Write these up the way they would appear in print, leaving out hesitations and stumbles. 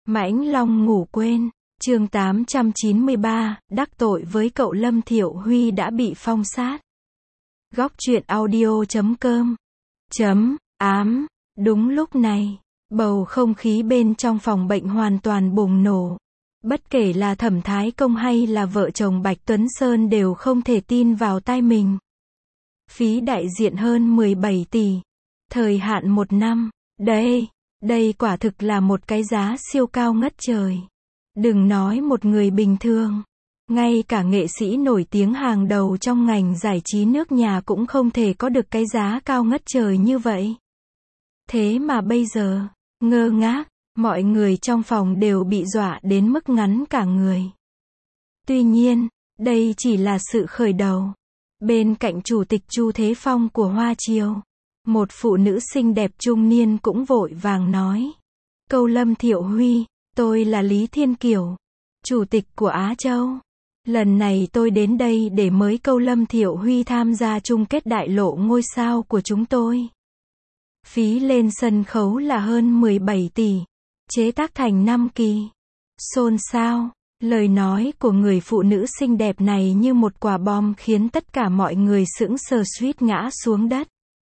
Mãnh Long ngủ quên. Chương 893, đắc tội với cậu Lâm Thiệu Huy đã bị phong sát. Góc truyện audio.com ám. Đúng lúc này, bầu không khí bên trong phòng bệnh hoàn toàn bùng nổ. Bất kể là Thẩm Thái Công hay là vợ chồng Bạch Tuấn Sơn đều không thể tin vào tai mình. Phí đại diện hơn 17 tỷ. Thời hạn 1 năm. Đây quả thực là một cái giá siêu cao ngất trời. Đừng nói một người bình thường. Ngay cả nghệ sĩ nổi tiếng hàng đầu trong ngành giải trí nước nhà cũng không thể có được cái giá cao ngất trời như vậy. Thế mà bây giờ, ngơ ngác, mọi người trong phòng đều bị dọa đến mức ngắn cả người. Tuy nhiên, đây chỉ là sự khởi đầu. Bên cạnh Chủ tịch Chu Thế Phong của Hoa Triều, một phụ nữ xinh đẹp trung niên cũng vội vàng nói. Câu Lâm Thiệu Huy, tôi là Lý Thiên Kiều, Chủ tịch của Á Châu. Lần này tôi đến đây để mời câu Lâm Thiệu Huy tham gia chung kết đại lộ ngôi sao của chúng tôi. Phí lên sân khấu là hơn 17 tỷ, chế tác thành 5 kỳ. Xôn xao, lời nói của người phụ nữ xinh đẹp này như một quả bom khiến tất cả mọi người sững sờ suýt ngã xuống đất.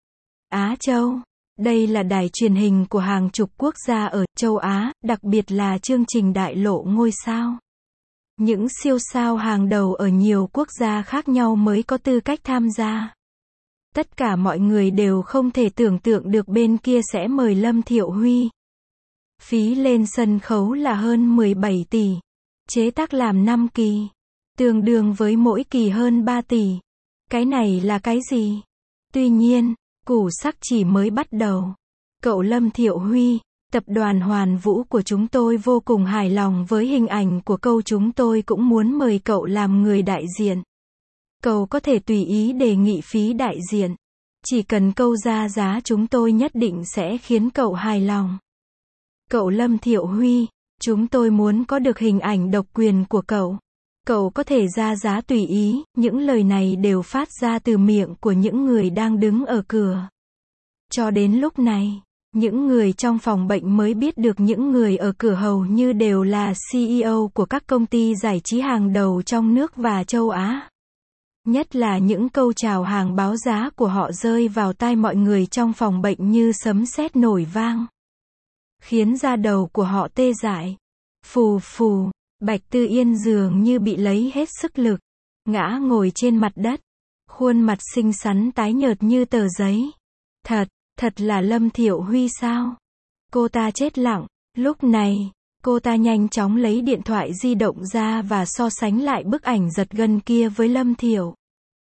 Á Châu, đây là đài truyền hình của hàng chục quốc gia ở châu Á, đặc biệt là chương trình đại lộ ngôi sao. Những siêu sao hàng đầu ở nhiều quốc gia khác nhau mới có tư cách tham gia. Tất cả mọi người đều không thể tưởng tượng được bên kia sẽ mời Lâm Thiệu Huy. Phí lên sân khấu là hơn 17 tỷ. Chế tác làm 5 kỳ. Tương đương với mỗi kỳ hơn 3 tỷ. Cái này là cái gì? Tuy nhiên, củ sắc chỉ mới bắt đầu. Cậu Lâm Thiệu Huy, tập đoàn Hoàn Vũ của chúng tôi vô cùng hài lòng với hình ảnh của cậu, chúng tôi cũng muốn mời cậu làm người đại diện. Cậu có thể tùy ý đề nghị phí đại diện. Chỉ cần cậu ra giá chúng tôi nhất định sẽ khiến cậu hài lòng. Cậu Lâm Thiệu Huy, chúng tôi muốn có được hình ảnh độc quyền của cậu. Cậu có thể ra giá tùy ý, những lời này đều phát ra từ miệng của những người đang đứng ở cửa. Cho đến lúc này, những người trong phòng bệnh mới biết được những người ở cửa hầu như đều là CEO của các công ty giải trí hàng đầu trong nước và châu Á. Nhất là những câu chào hàng báo giá của họ rơi vào tai mọi người trong phòng bệnh như sấm sét nổi vang, khiến da đầu của họ tê dại. Phù phù, Bạch Tư Yên dường như bị lấy hết sức lực, ngã ngồi trên mặt đất, khuôn mặt xinh xắn tái nhợt như tờ giấy. Thật là Lâm Thiệu Huy sao? Cô ta chết lặng. Lúc này, cô ta nhanh chóng lấy điện thoại di động ra và so sánh lại bức ảnh giật gân kia với Lâm Thiệu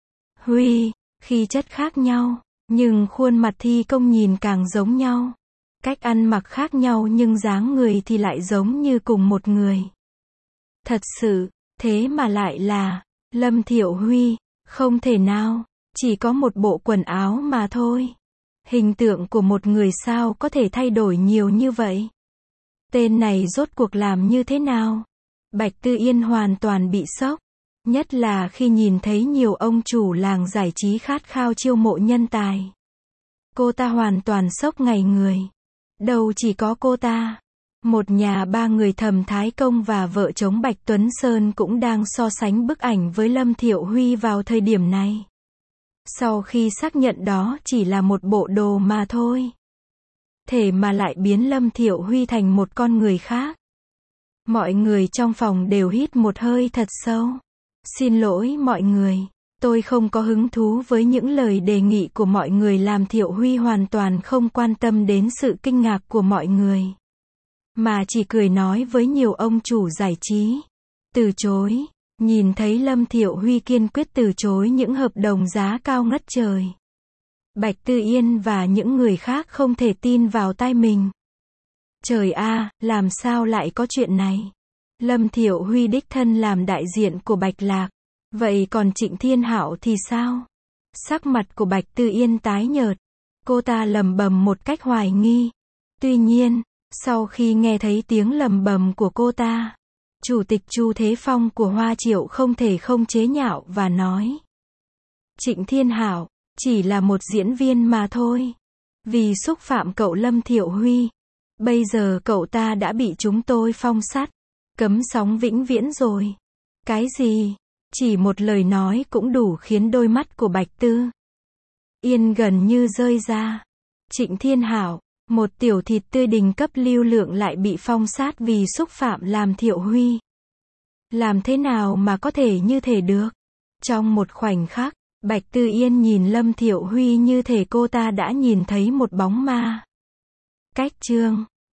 Huy. Khí chất khác nhau, nhưng khuôn mặt thi công nhìn càng giống nhau. Cách ăn mặc khác nhau nhưng dáng người thì lại giống như cùng một người. Thật sự, thế mà lại là Lâm Thiệu Huy, không thể nào, chỉ có một bộ quần áo mà thôi. Hình tượng của một người sao có thể thay đổi nhiều như vậy? Tên này rốt cuộc làm như thế nào? Bạch Tư Yên hoàn toàn bị sốc. Nhất là khi nhìn thấy nhiều ông chủ làng giải trí khát khao chiêu mộ nhân tài. Cô ta hoàn toàn sốc ngay người. Đâu chỉ có cô ta. Một nhà 3 người Thẩm Thái Công và vợ chồng Bạch Tuấn Sơn cũng đang so sánh bức ảnh với Lâm Thiệu Huy vào thời điểm này. Sau khi xác nhận đó chỉ là một bộ đồ mà thôi. Thế mà lại biến Lâm Thiệu Huy thành một con người khác. Mọi người trong phòng đều hít một hơi thật sâu. Xin lỗi mọi người, tôi không có hứng thú với những lời đề nghị của mọi người, làm Thiệu Huy hoàn toàn không quan tâm đến sự kinh ngạc của mọi người. Mà chỉ cười nói với nhiều ông chủ giải trí. Từ chối. Nhìn thấy Lâm Thiệu Huy kiên quyết từ chối những hợp đồng giá cao ngất trời. Bạch Tư Yên và những người khác không thể tin vào tai mình. Trời a, làm sao lại có chuyện này? Lâm Thiệu Huy đích thân làm đại diện của Bạch Lạc. Vậy còn Trịnh Thiên Hạo thì sao? Sắc mặt của Bạch Tư Yên tái nhợt. Cô ta lẩm bẩm một cách hoài nghi. Tuy nhiên, sau khi nghe thấy tiếng lẩm bẩm của cô ta, Chủ tịch Chu Thế Phong của Hoa Triều không thể không chế nhạo và nói. Trịnh Thiên Hạo, chỉ là một diễn viên mà thôi. Vì xúc phạm cậu Lâm Thiệu Huy, Bây giờ cậu ta đã bị chúng tôi phong sát, cấm sóng vĩnh viễn rồi. Cái gì? Chỉ một lời nói cũng đủ khiến đôi mắt của Bạch Tư Yên gần như rơi ra. Trịnh Thiên Hảo, một tiểu thịt tươi đình cấp lưu lượng lại bị phong sát vì xúc phạm làm Thiệu Huy. Làm thế nào mà có thể như thế được? Trong một khoảnh khắc, Bạch Tư Yên nhìn Lâm Thiệu Huy như thể cô ta đã nhìn thấy một bóng ma. Cách chương